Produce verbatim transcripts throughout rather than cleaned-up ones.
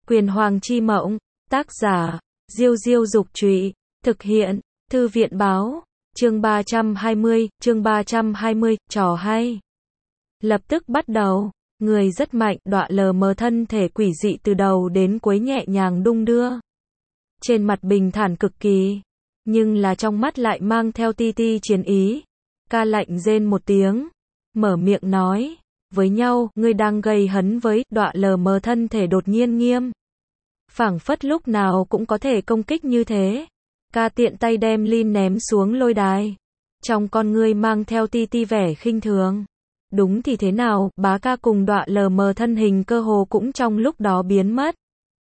Quyền Hoàng chi mộng, tác giả, Diêu Diêu Dục Trụy, thực hiện, Thư viện Báo, chương ba trăm hai mươi, chương ba trăm hai mươi, trò hay. Lập tức bắt đầu, người rất mạnh, đọa lờ mờ thân thể quỷ dị từ đầu đến cuối nhẹ nhàng đung đưa. Trên mặt bình thản cực kỳ, nhưng là trong mắt lại mang theo ti ti chiến ý. Ca lạnh rên một tiếng, mở miệng nói, với nhau, ngươi đang gây hấn với, đọa lờ mờ thân thể đột nhiên nghiêm. Phảng phất lúc nào cũng có thể công kích như thế. Ca tiện tay đem Lin ném xuống lôi đài. Trong con ngươi mang theo ti ti vẻ khinh thường. Đúng thì thế nào, bá ca cùng đọa lờ mờ thân hình cơ hồ cũng trong lúc đó biến mất.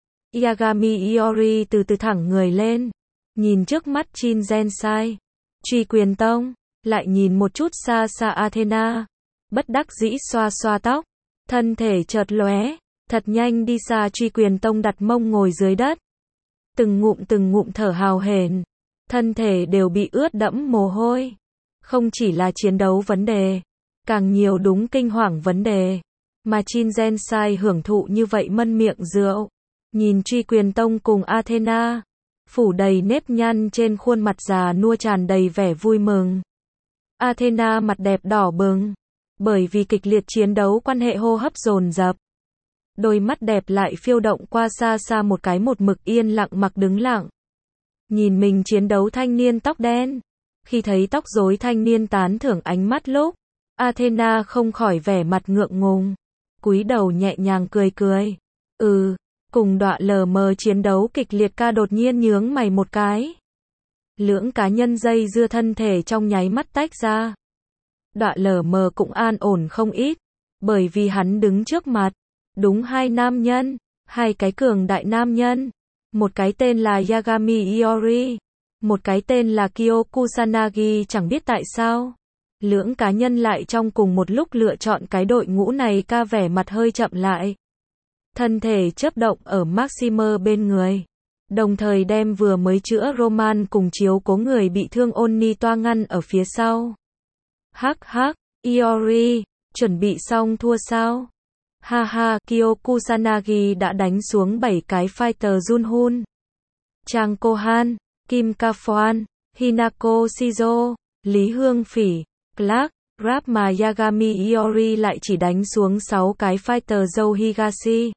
Yagami Iori từ từ thẳng người lên. Nhìn trước mắt Shin Gensai. Truy Quyền Tông. Lại nhìn một chút xa xa Athena. Bất đắc dĩ xoa xoa tóc. Thân thể chợt lóe. Thật nhanh đi xa Truy Quyền Tông đặt mông ngồi dưới đất. Từng ngụm từng ngụm thở hào hển. Thân thể đều bị ướt đẫm mồ hôi. Không chỉ là chiến đấu vấn đề. Càng nhiều đúng kinh hoàng vấn đề. Mà Shin Gensai hưởng thụ như vậy mân miệng rượu. Nhìn Truy Quyền Tông cùng Athena. Phủ đầy nếp nhăn trên khuôn mặt già nua tràn đầy vẻ vui mừng. Athena mặt đẹp đỏ bừng. Bởi vì kịch liệt chiến đấu quan hệ hô hấp dồn dập. Đôi mắt đẹp lại phiêu động qua xa xa một cái một mực yên lặng mặc đứng lặng. Nhìn mình chiến đấu thanh niên tóc đen. Khi thấy tóc rối thanh niên tán thưởng ánh mắt lúc. Athena không khỏi vẻ mặt ngượng ngùng. Cúi đầu nhẹ nhàng cười cười. Ừ, cùng đọa lờ mờ chiến đấu kịch liệt ca đột nhiên nhướng mày một cái. Lưỡng cá nhân dây dưa thân thể trong nháy mắt tách ra. Đọa lờ mờ cũng an ổn không ít. Bởi vì hắn đứng trước mặt. Đúng hai nam nhân. Hai cái cường đại nam nhân. Một cái tên là Yagami Iori. Một cái tên là Kyo Kusanagi, chẳng biết tại sao. Lưỡng cá nhân lại trong cùng một lúc lựa chọn cái đội ngũ này. Ca vẻ mặt hơi chậm lại. Thân thể chớp động ở Maximer bên người. Đồng thời đem vừa mới chữa Roman cùng chiếu cố người bị thương Onni toa ngăn ở phía sau. Hắc hắc, Iori, chuẩn bị xong thua sao? Ha ha, Kyo Kusanagi đã đánh xuống bảy cái fighter Junhun. Chang Kohan, Kim Kafuan, Hinako Shizo, Lý Hương Phỉ, Clark, Rap mà Yagami Iori lại chỉ đánh xuống sáu cái fighter Joe Higashi.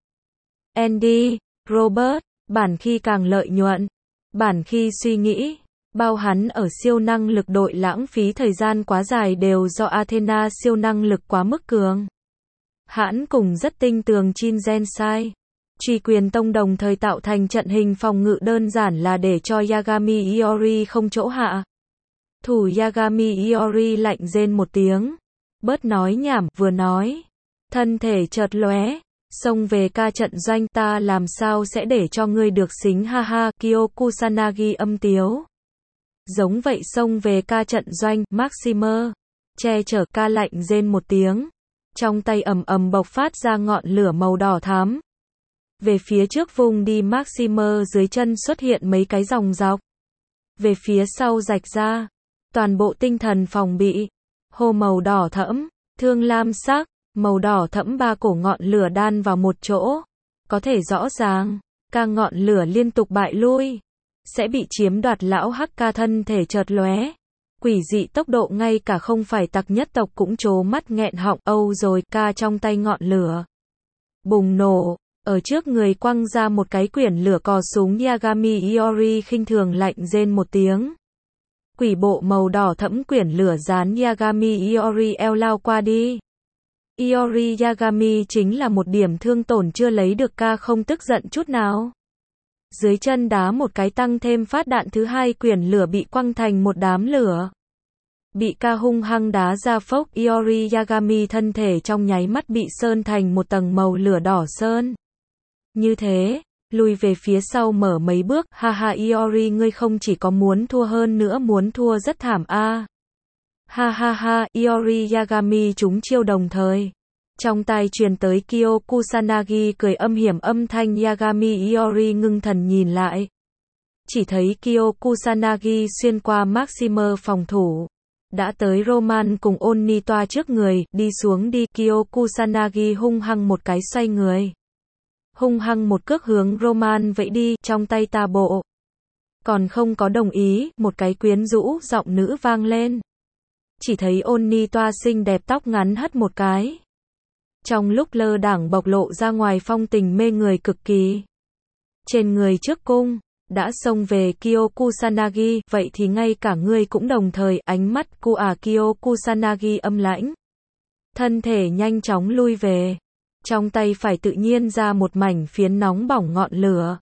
Andy, Robert, bản khi càng lợi nhuận. Bản khi suy nghĩ, bao hắn ở siêu năng lực đội lãng phí thời gian quá dài đều do Athena siêu năng lực quá mức cường. Hãn cùng rất tinh tường Shin Gensai. Truy Quyền Tông đồng thời tạo thành trận hình phòng ngự đơn giản là để cho Yagami Iori không chỗ hạ. Thủ Yagami Iori lạnh rên một tiếng. Bớt nói nhảm, vừa nói. Thân thể chợt lóe. Xông về ca trận doanh, ta làm sao sẽ để cho ngươi được xính, ha ha. Kyo Kusanagi âm tiếu. Giống vậy xông về ca trận doanh. Maximer che chở, ca lạnh rên một tiếng. Trong tay ầm ầm bộc phát ra ngọn lửa màu đỏ thắm. Về phía trước vùng đi, Maximer dưới chân xuất hiện mấy cái dòng dọc. Về phía sau rạch ra. Toàn bộ tinh thần phòng bị. Hồ màu đỏ thẫm, thương lam sắc, màu đỏ thẫm ba cổ ngọn lửa đan vào một chỗ. Có thể rõ ràng, ca ngọn lửa liên tục bại lui. Sẽ bị chiếm đoạt. Lão hắc ca thân thể chợt lóe. Quỷ dị tốc độ ngay cả không phải tặc nhất tộc cũng trố mắt nghẹn họng. Âu rồi, ca trong tay ngọn lửa bùng nổ. Ở trước người quăng ra một cái quyển lửa cò súng. Yagami Iori khinh thường lạnh rên một tiếng. Quỷ bộ màu đỏ thẫm quyển lửa dán Yagami Iori eo lao qua đi. Iori Yagami chính là một điểm thương tổn chưa lấy được, ca không tức giận chút nào. Dưới chân đá một cái tăng thêm phát đạn thứ hai, quyển lửa bị quăng thành một đám lửa. Bị ca hung hăng đá ra phốc. Iori Yagami thân thể trong nháy mắt bị sơn thành một tầng màu lửa đỏ sơn. Như thế, lùi về phía sau mở mấy bước. Ha ha, Iori, ngươi không chỉ có muốn thua hơn nữa muốn thua rất thảm a. À. Ha ha ha, Iori Yagami trúng chiêu đồng thời. Trong tai truyền tới Kyo Kusanagi cười âm hiểm âm thanh. Yagami Iori ngưng thần nhìn lại. Chỉ thấy Kyo Kusanagi xuyên qua Maximer phòng thủ. Đã tới Roman cùng Onni toa trước người, đi xuống đi. Kyo Kusanagi hung hăng một cái xoay người. hung hăng một cước hướng Roman vẫy đi, trong tay ta bộ. Còn không có đồng ý, một cái quyến rũ giọng nữ vang lên. Chỉ thấy Onni toa xinh đẹp tóc ngắn hất một cái. Trong lúc lơ đãng bộc lộ ra ngoài phong tình mê người cực kỳ. Trên người trước cung, đã xông về Kyo Kusanagi, vậy thì ngay cả ngươi cũng đồng thời, ánh mắt của à Kyo Kusanagi âm lãnh. Thân thể nhanh chóng lui về. Trong tay phải tự nhiên ra một mảnh phiến nóng bỏng ngọn lửa.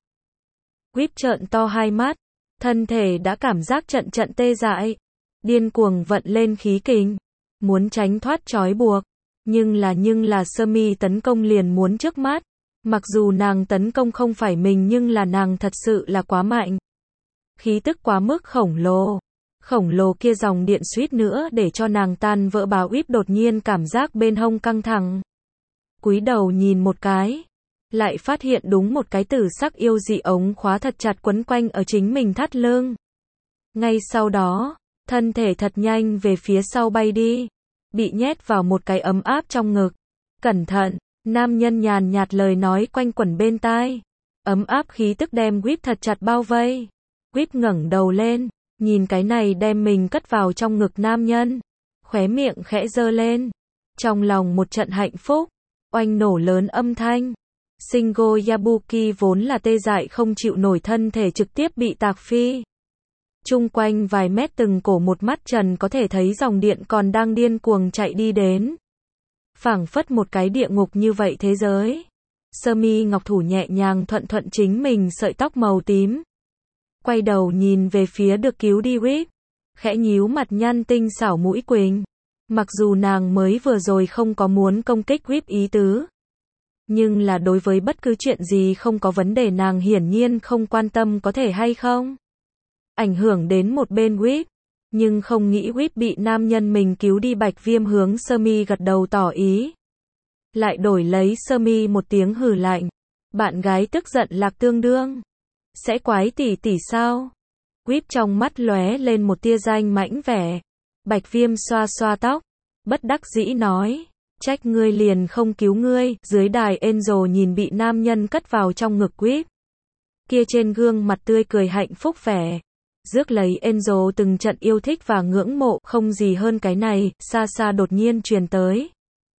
Whip trợn to hai mắt. Thân thể đã cảm giác trận trận tê dại. Điên cuồng vận lên khí kình. Muốn tránh thoát trói buộc. Nhưng là nhưng là sơ mi tấn công liền muốn trước mắt. Mặc dù nàng tấn công không phải mình nhưng là nàng thật sự là quá mạnh. Khí tức quá mức khổng lồ. Khổng lồ kia dòng điện suýt nữa để cho nàng tan vỡ. Bà Whip đột nhiên cảm giác bên hông căng thẳng. Cúi đầu nhìn một cái. Lại phát hiện đúng một cái tử sắc yêu dị ống khóa thật chặt quấn quanh ở chính mình thắt lưng. Ngay sau đó, thân thể thật nhanh về phía sau bay đi. Bị nhét vào một cái ấm áp trong ngực. Cẩn thận, nam nhân nhàn nhạt lời nói quanh quẩn bên tai. Ấm áp khí tức đem Whip thật chặt bao vây. Whip ngẩng đầu lên, nhìn cái này đem mình cất vào trong ngực nam nhân. Khóe miệng khẽ giơ lên. Trong lòng một trận hạnh phúc. Oanh nổ lớn âm thanh. Shingo Yabuki vốn là tê dại không chịu nổi thân thể trực tiếp bị tạc phi. Chung quanh vài mét từng cổ một mắt trần có thể thấy dòng điện còn đang điên cuồng chạy đi đến. Phảng phất một cái địa ngục như vậy thế giới. Sơ mi ngọc thủ nhẹ nhàng thuận thuận chính mình sợi tóc màu tím. Quay đầu nhìn về phía được cứu đi Whip. Khẽ nhíu mặt nhăn tinh xảo mũi quỳnh. Mặc dù nàng mới vừa rồi không có muốn công kích Whip ý tứ. Nhưng là đối với bất cứ chuyện gì không có vấn đề nàng hiển nhiên không quan tâm có thể hay không. Ảnh hưởng đến một bên Whip. Nhưng không nghĩ Whip bị nam nhân mình cứu đi. Bạch Viêm hướng sơ mi gật đầu tỏ ý. Lại đổi lấy sơ mi một tiếng hừ lạnh. Bạn gái tức giận lạc tương đương. Sẽ quái tỷ tỷ sao? Whip trong mắt lóe lên một tia danh mãnh vẻ. Bạch Viêm xoa xoa tóc. Bất đắc dĩ nói. Trách ngươi liền không cứu ngươi. Dưới đài Angel nhìn bị nam nhân cất vào trong ngực Whip. Kia trên gương mặt tươi cười hạnh phúc vẻ. Rước lấy Angel từng trận yêu thích và ngưỡng mộ. Không gì hơn cái này. Xa xa đột nhiên truyền tới.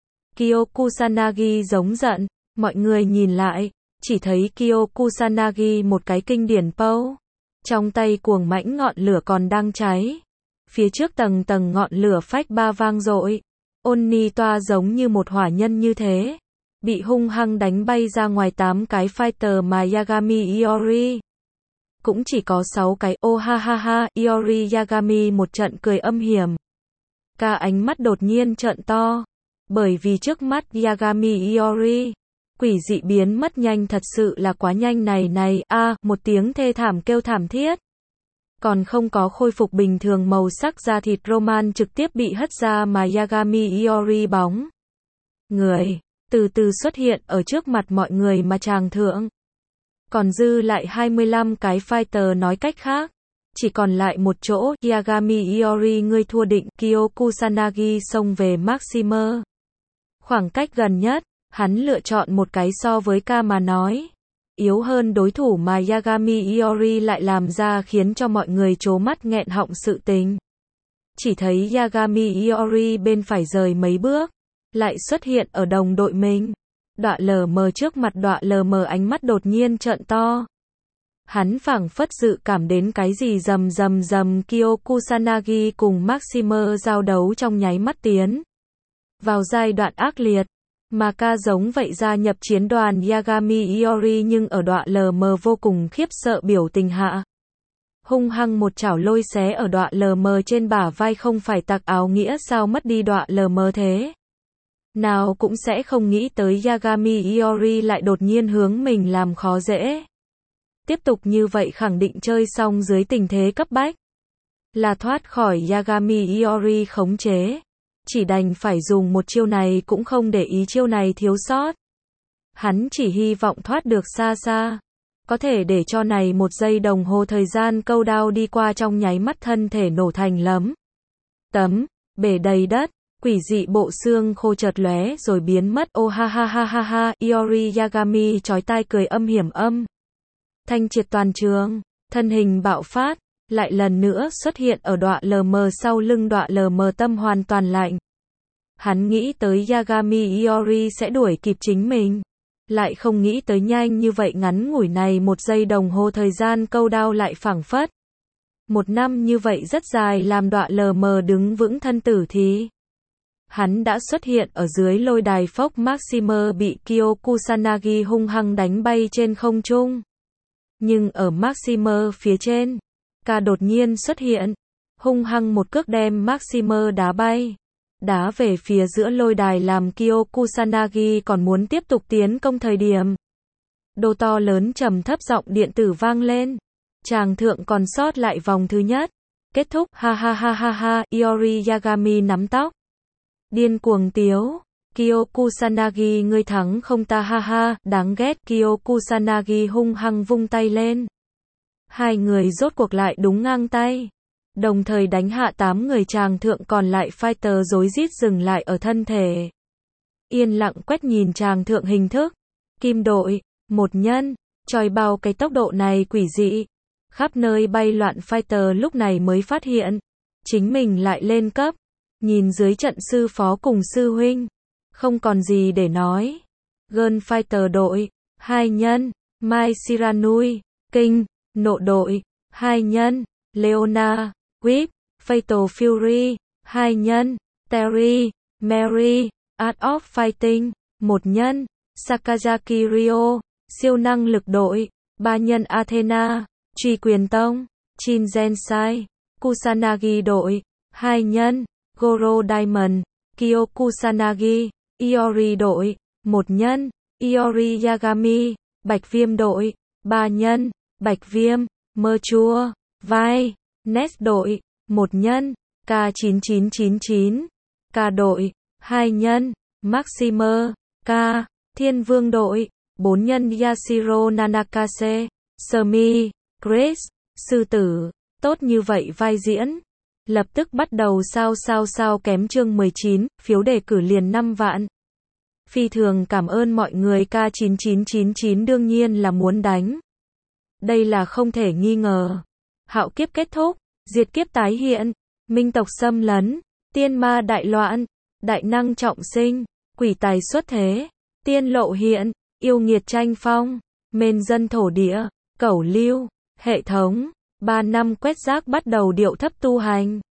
Kyo Kusanagi giống giận. Mọi người nhìn lại. Chỉ thấy Kyo Kusanagi một cái kinh điển pose. Trong tay cuồng mãnh ngọn lửa còn đang cháy. Phía trước tầng tầng ngọn lửa phách ba vang dội. Onni toa giống như một hỏa nhân như thế. Bị hung hăng đánh bay ra ngoài tám cái fighter mà Yagami Iori. Cũng chỉ có sáu cái. Ô ha ha ha, Iori Yagami một trận cười âm hiểm. Cả ánh mắt đột nhiên trợn to. Bởi vì trước mắt Yagami Iori. Quỷ dị biến mất nhanh thật sự là quá nhanh này này. A, à, một tiếng thê thảm kêu thảm thiết. Còn không có khôi phục bình thường màu sắc da thịt Roman trực tiếp bị hất ra mà Yagami Iori bóng. Người, từ từ xuất hiện ở trước mặt mọi người mà tràng thượng. Còn dư lại hai mươi lăm cái fighter nói cách khác. Chỉ còn lại một chỗ, Yagami Iori ngươi thua định, Kyo Kusanagi xông về Maximer. Khoảng cách gần nhất, hắn lựa chọn một cái so với ca mà nói. Yếu hơn đối thủ mà Yagami Iori lại làm ra khiến cho mọi người trố mắt nghẹn họng sự tình. Chỉ thấy Yagami Iori bên phải rời mấy bước, lại xuất hiện ở đồng đội mình. Đọa lờ mờ trước mặt đọa lờ mờ ánh mắt đột nhiên trợn to. Hắn phảng phất dự cảm đến cái gì rầm rầm rầm Kyo Kusanagi cùng Maximer giao đấu trong nháy mắt tiến. Vào giai đoạn ác liệt. Mà ca giống vậy gia nhập chiến đoàn Yagami Iori nhưng ở đọa lờ mờ vô cùng khiếp sợ biểu tình hạ. Hung hăng một chảo lôi xé ở đọa lờ mờ trên bả vai không phải tặc áo nghĩa sao mất đi đọa lờ mờ thế. Nào cũng sẽ không nghĩ tới Yagami Iori lại đột nhiên hướng mình làm khó dễ. Tiếp tục như vậy khẳng định chơi xong dưới tình thế cấp bách. Là thoát khỏi Yagami Iori khống chế. Chỉ đành phải dùng một chiêu này cũng không để ý chiêu này thiếu sót. Hắn chỉ hy vọng thoát được xa xa. Có thể để cho này một giây đồng hồ thời gian câu đao đi qua trong nháy mắt thân thể nổ thành lấm. Tấm, bể đầy đất. Quỷ dị bộ xương khô chợt lóe rồi biến mất. Ô ha ha ha ha ha, Iori Yagami chói tai cười âm hiểm âm. Thanh triệt toàn trường, thân hình bạo phát, lại lần nữa xuất hiện ở đọa lờ mờ sau lưng đọa lờ mờ tâm hoàn toàn lạnh. Hắn nghĩ tới Yagami Iori sẽ đuổi kịp chính mình. Lại không nghĩ tới nhanh như vậy ngắn ngủi này một giây đồng hồ thời gian câu đao lại phảng phất. Một năm như vậy rất dài làm đọa lờ mờ đứng vững thân tử thì. Hắn đã xuất hiện ở dưới lôi đài Fox Maximer bị Kyo Kusanagi hung hăng đánh bay trên không trung. Nhưng ở Maximer phía trên, K đột nhiên xuất hiện, hung hăng một cước đem Maximer đá bay. Đá về phía giữa lôi đài làm Kyo Kusanagi còn muốn tiếp tục tiến công thời điểm. Đô to lớn trầm thấp giọng điện tử vang lên. Chàng thượng còn sót lại vòng thứ nhất. Kết thúc, ha ha ha ha ha, Iori Yagami nắm tóc. Điên cuồng tiếu. Kyo Kusanagi ngươi thắng không ta ha ha, đáng ghét. Kyo Kusanagi hung hăng vung tay lên. Hai người rốt cuộc lại đúng ngang tay. Đồng thời đánh hạ tám người chàng thượng còn lại fighter rối rít dừng lại ở thân thể. Yên lặng quét nhìn chàng thượng hình thức. Kim đội, một nhân, choi bao cái tốc độ này quỷ dị. Khắp nơi bay loạn fighter lúc này mới phát hiện. Chính mình lại lên cấp. Nhìn dưới trận sư phó cùng sư huynh. Không còn gì để nói. Girl fighter đội, hai nhân, Mai Shiranui, Kinh, nộ đội, hai nhân, Leona, Whip, Fatal Fury, hai nhân, Terry, Mary, Art of Fighting, một nhân, Sakazaki Ryo, siêu năng lực đội, ba nhân Athena, Truy Quyền Tông, Chin Gensai, Kusanagi đội, hai nhân, Goro Diamond, Kyo Kusanagi, Iori đội, một nhân, Iori Yagami, Bạch Viêm đội, ba nhân, Bạch Viêm, Mơ Chua, Vai, Nest đội, một nhân, K chín chín chín chín, K đội, hai nhân, Maximer, K, Thiên Vương đội, bốn nhân Yashiro Nanakase, Sumi, Grace, Sư Tử, tốt như vậy vai diễn. Lập tức bắt đầu sao sao sao kém chương mười chín, phiếu đề cử liền năm vạn. Phi thường cảm ơn mọi người. K chín chín chín chín đương nhiên là muốn đánh. Đây là không thể nghi ngờ. Hạo kiếp kết thúc, diệt kiếp tái hiện, minh tộc xâm lấn, tiên ma đại loạn, đại năng trọng sinh, quỷ tài xuất thế, tiên lộ hiện, yêu nghiệt tranh phong, mền dân thổ địa, cẩu lưu, hệ thống, ba năm quét rác bắt đầu điệu thấp tu hành.